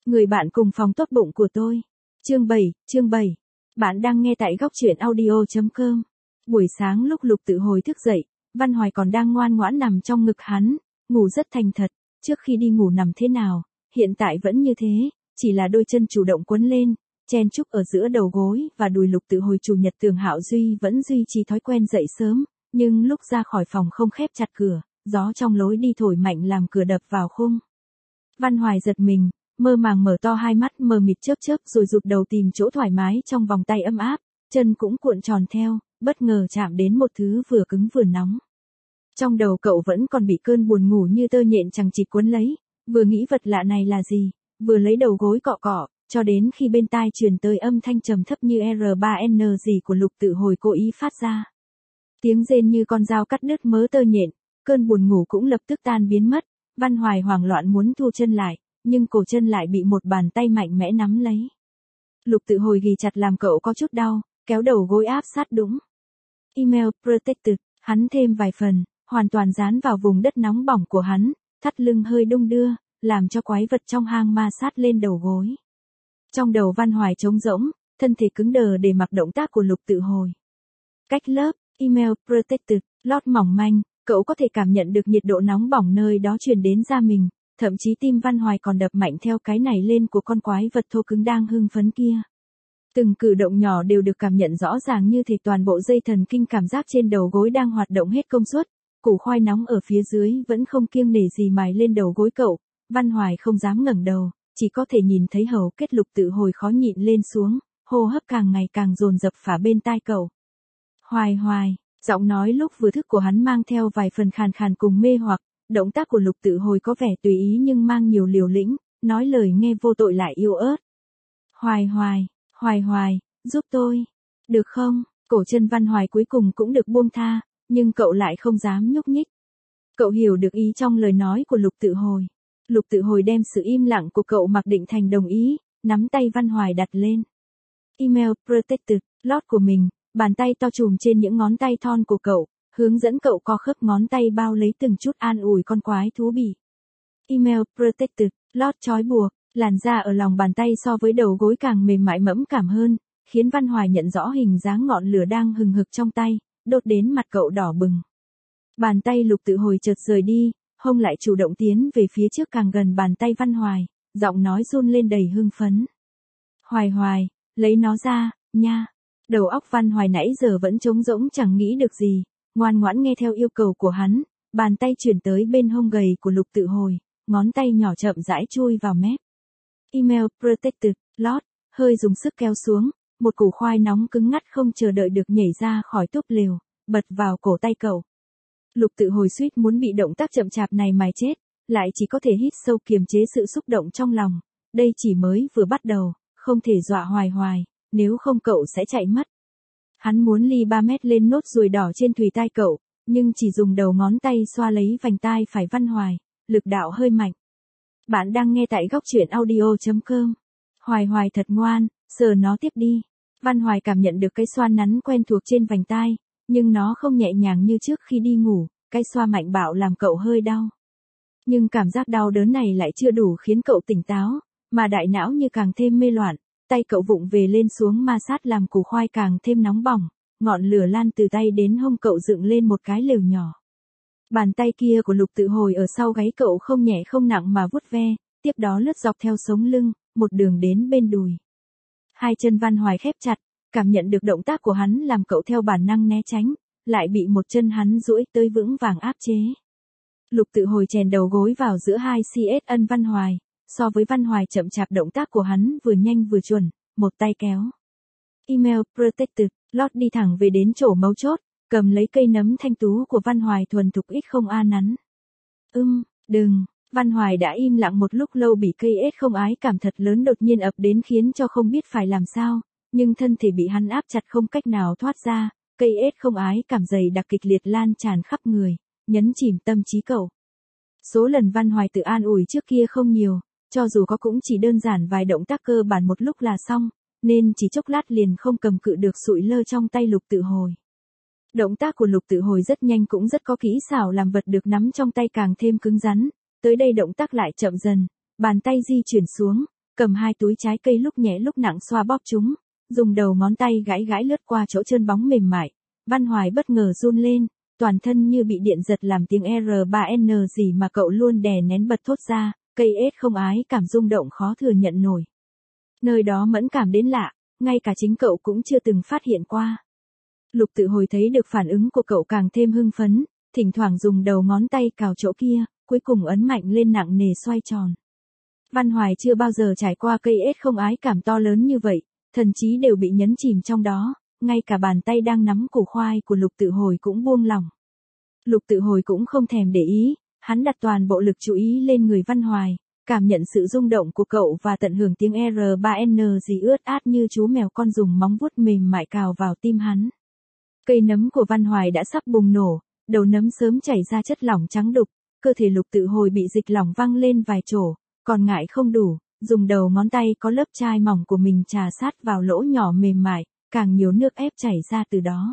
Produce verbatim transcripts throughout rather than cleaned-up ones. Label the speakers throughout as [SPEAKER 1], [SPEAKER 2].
[SPEAKER 1] Người bạn cùng phòng tốt bụng của tôi. Chương bảy, chương bảy. Bạn đang nghe tại góc truyện audio chấm com. Buổi sáng lúc Lục Tự Hồi thức dậy, Văn Hoài còn đang ngoan ngoãn nằm trong ngực hắn, ngủ rất thành thật, trước khi đi ngủ nằm thế nào, hiện tại vẫn như thế, chỉ là đôi chân chủ động quấn lên, chen chúc ở giữa đầu gối và đùi. Lục Tự Hồi chủ nhật Tưởng Hạo Duy vẫn duy trì thói quen dậy sớm, nhưng lúc ra khỏi phòng không khép chặt cửa, gió trong lối đi thổi mạnh làm cửa đập vào khung. Văn Hoài giật mình, mơ màng mở to hai mắt mờ mịt chớp chớp rồi rụt đầu tìm chỗ thoải mái trong vòng tay ấm áp, chân cũng cuộn tròn theo, bất ngờ chạm đến một thứ vừa cứng vừa nóng. Trong đầu cậu vẫn còn bị cơn buồn ngủ như tơ nhện chằng chịt cuốn lấy, vừa nghĩ vật lạ này là gì, vừa lấy đầu gối cọ cọ, cho đến khi bên tai truyền tới âm thanh trầm thấp như R ba N gì của Lục Tự Hồi cố ý phát ra. Tiếng rên như con dao cắt đứt mớ tơ nhện, cơn buồn ngủ cũng lập tức tan biến mất. Văn Hoài hoảng loạn muốn thu chân lại, nhưng cổ chân lại bị một bàn tay mạnh mẽ nắm lấy. Lục Tự Hồi ghì chặt làm cậu có chút đau, kéo đầu gối áp sát đũng. Email protected, hắn thêm vài phần, hoàn toàn dán vào vùng đất nóng bỏng của hắn, thắt lưng hơi đung đưa, làm cho quái vật trong hang ma sát lên đầu gối. Trong đầu Văn Hoài trống rỗng, thân thể cứng đờ để mặc động tác của Lục Tự Hồi. Cách lớp, email protected, lót mỏng manh, cậu có thể cảm nhận được nhiệt độ nóng bỏng nơi đó truyền đến da mình, thậm chí tim Văn Hoài còn đập mạnh theo cái nảy lên của con quái vật thô cứng đang hưng phấn kia. Từng cử động nhỏ đều được cảm nhận rõ ràng như thể toàn bộ dây thần kinh cảm giác trên đầu gối đang hoạt động hết công suất. Củ khoai nóng ở phía dưới vẫn không kiêng nể gì mài lên đầu gối cậu. Văn Hoài không dám ngẩng đầu, chỉ có thể nhìn thấy hầu kết Lục Tự Hồi khó nhịn lên xuống, hô hấp càng ngày càng dồn dập phả bên tai cậu. Hoài Hoài, giọng nói lúc vừa thức của hắn mang theo vài phần khàn khàn cùng mê hoặc, động tác của Lục Tự Hồi có vẻ tùy ý nhưng mang nhiều liều lĩnh, nói lời nghe vô tội lại yếu ớt. Hoài Hoài, Hoài Hoài, giúp tôi, được không? Cổ chân Văn Hoài cuối cùng cũng được buông tha, nhưng cậu lại không dám nhúc nhích. Cậu hiểu được ý trong lời nói của Lục Tự Hồi. Lục Tự Hồi đem sự im lặng của cậu mặc định thành đồng ý, nắm tay Văn Hoài đặt lên. Email protected, lót của mình, bàn tay to chùm trên những ngón tay thon của cậu, hướng dẫn cậu co khớp ngón tay bao lấy từng chút an ủi con quái thú bỉ. Email protected, lót trói buộc, làn da ở lòng bàn tay so với đầu gối càng mềm mại mẫm cảm hơn, khiến Văn Hoài nhận rõ hình dáng ngọn lửa đang hừng hực trong tay, đốt đến mặt cậu đỏ bừng. Bàn tay Lục Tự Hồi chợt rời đi, hông lại chủ động tiến về phía trước càng gần bàn tay Văn Hoài, giọng nói run lên đầy hưng phấn. Hoài Hoài, lấy nó ra, nha. Đầu óc Văn Hoài nãy giờ vẫn trống rỗng chẳng nghĩ được gì, ngoan ngoãn nghe theo yêu cầu của hắn, bàn tay chuyển tới bên hông gầy của Lục Tự Hồi, ngón tay nhỏ chậm rãi chui vào mép. Email protected, lót, hơi dùng sức kéo xuống, một củ khoai nóng cứng ngắt không chờ đợi được nhảy ra khỏi túp lều, bật vào cổ tay cậu. Lục Tự Hồi suýt muốn bị động tác chậm chạp này mài chết, lại chỉ có thể hít sâu kiềm chế sự xúc động trong lòng, đây chỉ mới vừa bắt đầu, không thể dọa Hoài Hoài, nếu không cậu sẽ chạy mất. Hắn muốn ly ba mét lên nốt ruồi đỏ trên thùy tai cậu, nhưng chỉ dùng đầu ngón tay xoa lấy vành tai phải Văn Hoài, lực đạo hơi mạnh. Bạn đang nghe tại góc truyện audio chấm com. Hoài Hoài thật ngoan, sờ nó tiếp đi. Văn Hoài cảm nhận được cái xoa nắn quen thuộc trên vành tai, nhưng nó không nhẹ nhàng như trước khi đi ngủ, cái xoa mạnh bạo làm cậu hơi đau. Nhưng cảm giác đau đớn này lại chưa đủ khiến cậu tỉnh táo, mà đại não như càng thêm mê loạn, tay cậu vụng về lên xuống ma sát làm củ khoai càng thêm nóng bỏng, ngọn lửa lan từ tay đến hông cậu dựng lên một cái lều nhỏ. Bàn tay kia của Lục Tự Hồi ở sau gáy cậu không nhẹ không nặng mà vuốt ve, tiếp đó lướt dọc theo sống lưng, một đường đến bên đùi. Hai chân Văn Hoài khép chặt, cảm nhận được động tác của hắn làm cậu theo bản năng né tránh, lại bị một chân hắn duỗi tới vững vàng áp chế. Lục Tự Hồi chèn đầu gối vào giữa hai cs ân Văn Hoài, so với Văn Hoài chậm chạp động tác của hắn vừa nhanh vừa chuẩn, một tay kéo. Email protected, lót đi thẳng về đến chỗ mấu chốt, cầm lấy cây nấm thanh tú của Văn Hoài thuần thục ít không a nắn. Ưm, đừng, Văn Hoài đã im lặng một lúc lâu bị cây ết không ái cảm thật lớn đột nhiên ập đến khiến cho không biết phải làm sao, nhưng thân thể bị hắn áp chặt không cách nào thoát ra, cây ết không ái cảm dày đặc kịch liệt lan tràn khắp người, nhấn chìm tâm trí cậu. Số lần Văn Hoài tự an ủi trước kia không nhiều, cho dù có cũng chỉ đơn giản vài động tác cơ bản một lúc là xong, nên chỉ chốc lát liền không cầm cự được sụi lơ trong tay Lục Tự Hồi. Động tác của Lục Tự Hồi rất nhanh cũng rất có kỹ xảo làm vật được nắm trong tay càng thêm cứng rắn, tới đây động tác lại chậm dần, bàn tay di chuyển xuống, cầm hai túi trái cây lúc nhẹ lúc nặng xoa bóp chúng, dùng đầu ngón tay gãi gãi lướt qua chỗ chân bóng mềm mại. Văn Hoài bất ngờ run lên, toàn thân như bị điện giật làm tiếng R ba N gì mà cậu luôn đè nén bật thốt ra, cây ết không ái cảm rung động khó thừa nhận nổi. Nơi đó mẫn cảm đến lạ, ngay cả chính cậu cũng chưa từng phát hiện qua. Lục Tự Hồi thấy được phản ứng của cậu càng thêm hưng phấn, thỉnh thoảng dùng đầu ngón tay cào chỗ kia, cuối cùng ấn mạnh lên nặng nề xoay tròn. Văn Hoài chưa bao giờ trải qua cây ết không ái cảm to lớn như vậy, thần trí đều bị nhấn chìm trong đó, ngay cả bàn tay đang nắm củ khoai của Lục Tự Hồi cũng buông lỏng. Lục Tự Hồi cũng không thèm để ý, hắn đặt toàn bộ lực chú ý lên người Văn Hoài, cảm nhận sự rung động của cậu và tận hưởng tiếng R ba N gì ướt át như chú mèo con dùng móng vuốt mềm mại cào vào tim hắn. Cây nấm của Văn Hoài đã sắp bùng nổ, đầu nấm sớm chảy ra chất lỏng trắng đục, cơ thể Lục Tự Hồi bị dịch lỏng văng lên vài chỗ, còn ngại không đủ, dùng đầu ngón tay có lớp chai mỏng của mình trà sát vào lỗ nhỏ mềm mại, càng nhiều nước ép chảy ra từ đó.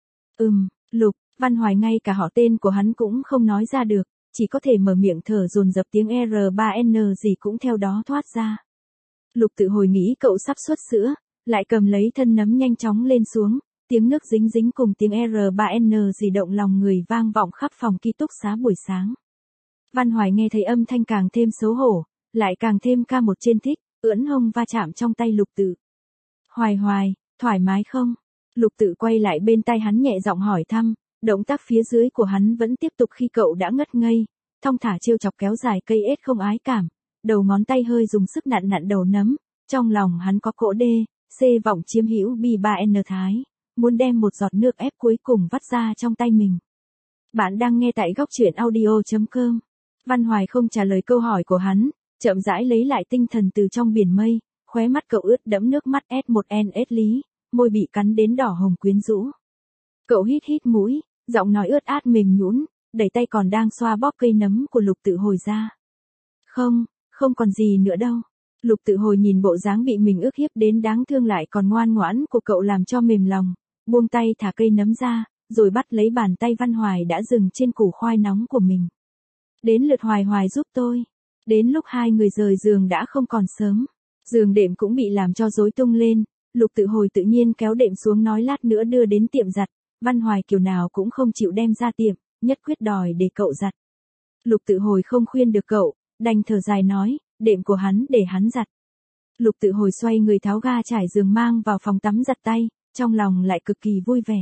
[SPEAKER 1] Ừm, Lục, Văn Hoài ngay cả họ tên của hắn cũng không nói ra được, chỉ có thể mở miệng thở dồn dập tiếng R ba N gì cũng theo đó thoát ra. Lục Tự Hồi nghĩ cậu sắp xuất sữa, lại cầm lấy thân nấm nhanh chóng lên xuống, tiếng nước dính dính cùng tiếng R ba N gì động lòng người vang vọng khắp phòng ký túc xá buổi sáng. Văn Hoài nghe thấy âm thanh càng thêm xấu hổ, lại càng thêm ca một trên thích, ưỡn hông va chạm trong tay Lục Tự. Hoài Hoài, thoải mái không? Lục Tự quay lại bên tai hắn nhẹ giọng hỏi thăm, động tác phía dưới của hắn vẫn tiếp tục khi cậu đã ngất ngây, thong thả trêu chọc kéo dài cây ết không ái cảm, đầu ngón tay hơi dùng sức nặn nặn đầu nấm, trong lòng hắn có cỗ đê, xê vọng chiếm hữu B ba N thái, muốn đem một giọt nước ép cuối cùng vắt ra trong tay mình. Bạn đang nghe tại góc truyện audio chấm com. Văn Hoài không trả lời câu hỏi của hắn, chậm rãi lấy lại tinh thần từ trong biển mây, khóe mắt cậu ướt đẫm nước mắt S một N S lý, môi bị cắn đến đỏ hồng quyến rũ. Cậu hít hít mũi, giọng nói ướt át mềm nhũn, đẩy tay còn đang xoa bóp cây nấm của Lục Tự Hồi ra. Không, không còn gì nữa đâu. Lục Tự Hồi nhìn bộ dáng bị mình ức hiếp đến đáng thương lại còn ngoan ngoãn của cậu làm cho mềm lòng, buông tay thả cây nấm ra, rồi bắt lấy bàn tay Văn Hoài đã dừng trên củ khoai nóng của mình. Đến lượt Hoài Hoài giúp tôi. Đến lúc hai người rời giường đã không còn sớm. Giường đệm cũng bị làm cho rối tung lên, Lục Tự Hồi tự nhiên kéo đệm xuống nói lát nữa đưa đến tiệm giặt, Văn Hoài kiểu nào cũng không chịu đem ra tiệm, nhất quyết đòi để cậu giặt. Lục Tự Hồi không khuyên được cậu, đành thở dài nói, đệm của hắn để hắn giặt. Lục Tự Hồi xoay người tháo ga trải giường mang vào phòng tắm giặt tay, trong lòng lại cực kỳ vui vẻ.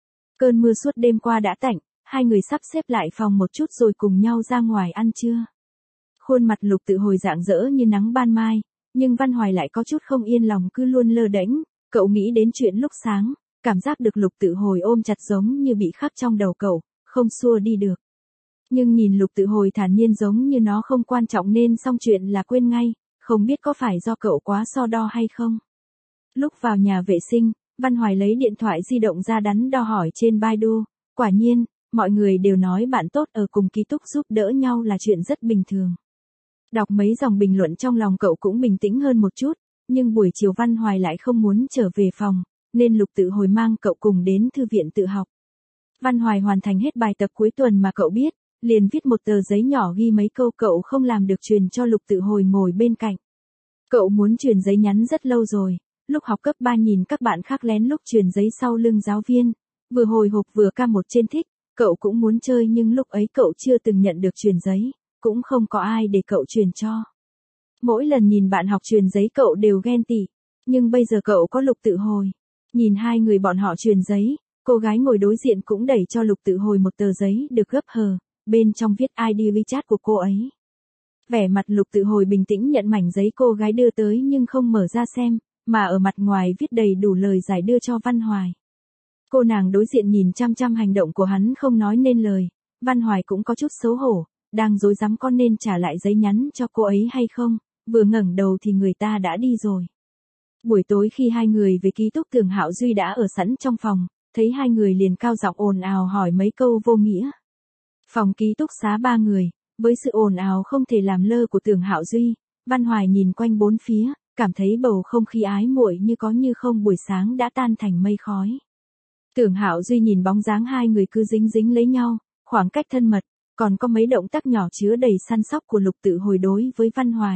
[SPEAKER 1] Cơn mưa suốt đêm qua đã tạnh, hai người sắp xếp lại phòng một chút rồi cùng nhau ra ngoài ăn trưa. Khuôn mặt Lục Tự Hồi rạng rỡ như nắng ban mai, nhưng Văn Hoài lại có chút không yên lòng cứ luôn lơ đễnh, cậu nghĩ đến chuyện lúc sáng, cảm giác được Lục Tự Hồi ôm chặt giống như bị khắc trong đầu cậu, không xua đi được. Nhưng nhìn Lục Tự Hồi thản nhiên giống như nó không quan trọng nên xong chuyện là quên ngay, không biết có phải do cậu quá so đo hay không. Lúc vào nhà vệ sinh, Văn Hoài lấy điện thoại di động ra đắn đo hỏi trên Baidu, quả nhiên, mọi người đều nói bạn tốt ở cùng ký túc giúp đỡ nhau là chuyện rất bình thường. Đọc mấy dòng bình luận trong lòng cậu cũng bình tĩnh hơn một chút, nhưng buổi chiều Văn Hoài lại không muốn trở về phòng, nên Lục Tự Hồi mang cậu cùng đến thư viện tự học. Văn Hoài hoàn thành hết bài tập cuối tuần mà cậu biết, liền viết một tờ giấy nhỏ ghi mấy câu cậu không làm được truyền cho Lục Tự Hồi ngồi bên cạnh. Cậu muốn truyền giấy nhắn rất lâu rồi, lúc học cấp ba nhìn các bạn khác lén lúc truyền giấy sau lưng giáo viên, vừa hồi hộp vừa ca một trên thích, cậu cũng muốn chơi nhưng lúc ấy cậu chưa từng nhận được truyền giấy, cũng không có ai để cậu truyền cho. Mỗi lần nhìn bạn học truyền giấy cậu đều ghen tị, nhưng bây giờ cậu có Lục Tự Hồi. Nhìn hai người bọn họ truyền giấy, cô gái ngồi đối diện cũng đẩy cho Lục Tự Hồi một tờ giấy được gấp hờ, bên trong viết i đê WeChat của cô ấy. Vẻ mặt Lục Tự Hồi bình tĩnh nhận mảnh giấy cô gái đưa tới nhưng không mở ra xem, mà ở mặt ngoài viết đầy đủ lời giải đưa cho Văn Hoài. Cô nàng đối diện nhìn chăm chăm hành động của hắn không nói nên lời, Văn Hoài cũng có chút xấu hổ, đang rối rắm có nên trả lại giấy nhắn cho cô ấy hay không, vừa ngẩng đầu thì người ta đã đi rồi. Buổi tối khi hai người về ký túc Tưởng Hạo Duy đã ở sẵn trong phòng, thấy hai người liền cao giọng ồn ào hỏi mấy câu vô nghĩa. Phòng ký túc xá ba người, với sự ồn ào không thể làm lơ của Tưởng Hạo Duy, Văn Hoài nhìn quanh bốn phía, cảm thấy bầu không khí ái muội như có như không buổi sáng đã tan thành mây khói. Tưởng Hạo Duy nhìn bóng dáng hai người cứ dính dính lấy nhau, khoảng cách thân mật, còn có mấy động tác nhỏ chứa đầy săn sóc của Lục Tự Hồi đối với Văn Hoài,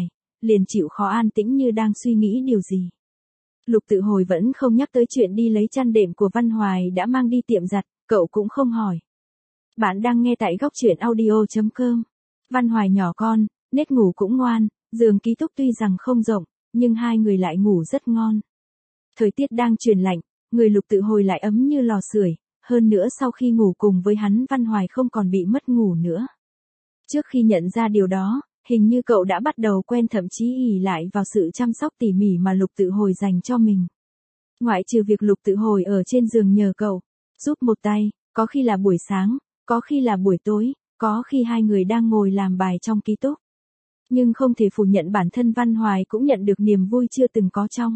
[SPEAKER 1] liền chịu khó an tĩnh như đang suy nghĩ điều gì. Lục Tự Hồi vẫn không nhắc tới chuyện đi lấy chăn đệm của Văn Hoài đã mang đi tiệm giặt, cậu cũng không hỏi. Bạn đang nghe tại góc truyện audio chấm com. Văn Hoài nhỏ con, nết ngủ cũng ngoan, giường ký túc tuy rằng không rộng, nhưng hai người lại ngủ rất ngon. Thời tiết đang chuyển lạnh, người Lục Tự Hồi lại ấm như lò sưởi, hơn nữa sau khi ngủ cùng với hắn Văn Hoài không còn bị mất ngủ nữa. Trước khi nhận ra điều đó, hình như cậu đã bắt đầu quen, thậm chí ỷ lại vào sự chăm sóc tỉ mỉ mà Lục Tự Hồi dành cho mình. Ngoại trừ việc Lục Tự Hồi ở trên giường nhờ cậu giúp một tay, có khi là buổi sáng, có khi là buổi tối, có khi hai người đang ngồi làm bài trong ký túc. Nhưng không thể phủ nhận bản thân Văn Hoài cũng nhận được niềm vui chưa từng có trong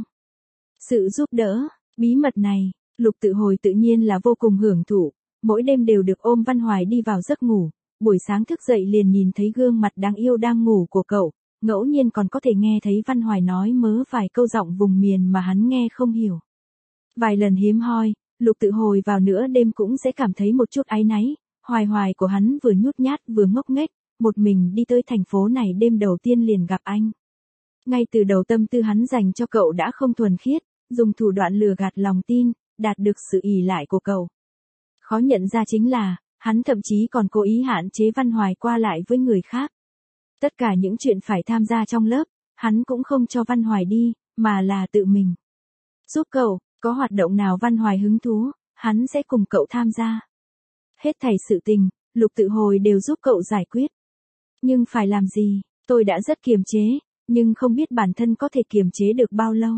[SPEAKER 1] sự giúp đỡ. Bí mật này, Lục Tự Hồi tự nhiên là vô cùng hưởng thụ, mỗi đêm đều được ôm Văn Hoài đi vào giấc ngủ, buổi sáng thức dậy liền nhìn thấy gương mặt đáng yêu đang ngủ của cậu, ngẫu nhiên còn có thể nghe thấy Văn Hoài nói mớ vài câu giọng vùng miền mà hắn nghe không hiểu. Vài lần hiếm hoi, Lục Tự Hồi vào nửa đêm cũng sẽ cảm thấy một chút áy náy, Hoài Hoài của hắn vừa nhút nhát vừa ngốc nghếch, một mình đi tới thành phố này đêm đầu tiên liền gặp anh. Ngay từ đầu tâm tư hắn dành cho cậu đã không thuần khiết, dùng thủ đoạn lừa gạt lòng tin, đạt được sự ỷ lại của cậu. Khó nhận ra chính là, hắn thậm chí còn cố ý hạn chế Văn Hoài qua lại với người khác. Tất cả những chuyện phải tham gia trong lớp, hắn cũng không cho Văn Hoài đi, mà là tự mình giúp cậu, có hoạt động nào Văn Hoài hứng thú, hắn sẽ cùng cậu tham gia. Hết thảy sự tình, Lục Tự Hồi đều giúp cậu giải quyết. Nhưng phải làm gì, tôi đã rất kiềm chế, nhưng không biết bản thân có thể kiềm chế được bao lâu.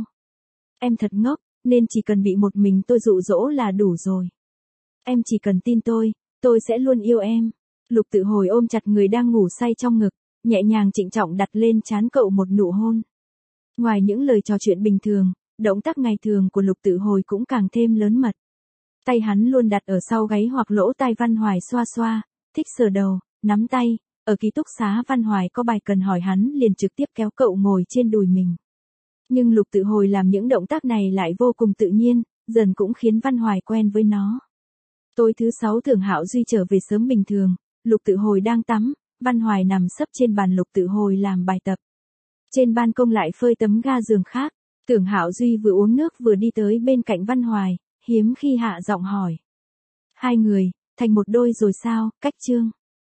[SPEAKER 1] Em thật ngốc, nên chỉ cần bị một mình tôi dụ dỗ là đủ rồi. Em chỉ cần tin tôi, tôi sẽ luôn yêu em. Lục Tự Hồi ôm chặt người đang ngủ say trong ngực, nhẹ nhàng trịnh trọng đặt lên trán cậu một nụ hôn. Ngoài những lời trò chuyện bình thường, động tác ngày thường của Lục Tự Hồi cũng càng thêm lớn mật. Tay hắn luôn đặt ở sau gáy hoặc lỗ tai Văn Hoài xoa xoa, thích sờ đầu, nắm tay. Ở ký túc xá Văn Hoài có bài cần hỏi hắn liền trực tiếp kéo cậu ngồi trên đùi mình. Nhưng Lục Tự Hồi làm những động tác này lại vô cùng tự nhiên, dần cũng khiến Văn Hoài quen với nó. Tối thứ sáu Thường Hạo Duy trở về sớm bình thường, Lục Tự Hồi đang tắm, Văn Hoài nằm sấp trên bàn Lục Tự Hồi làm bài tập. Trên ban công lại phơi tấm ga giường khác, Tưởng Hạo Duy vừa uống nước vừa đi tới bên cạnh Văn Hoài, hiếm khi hạ giọng hỏi. Hai người, thành một đôi rồi sao, Cách Chương?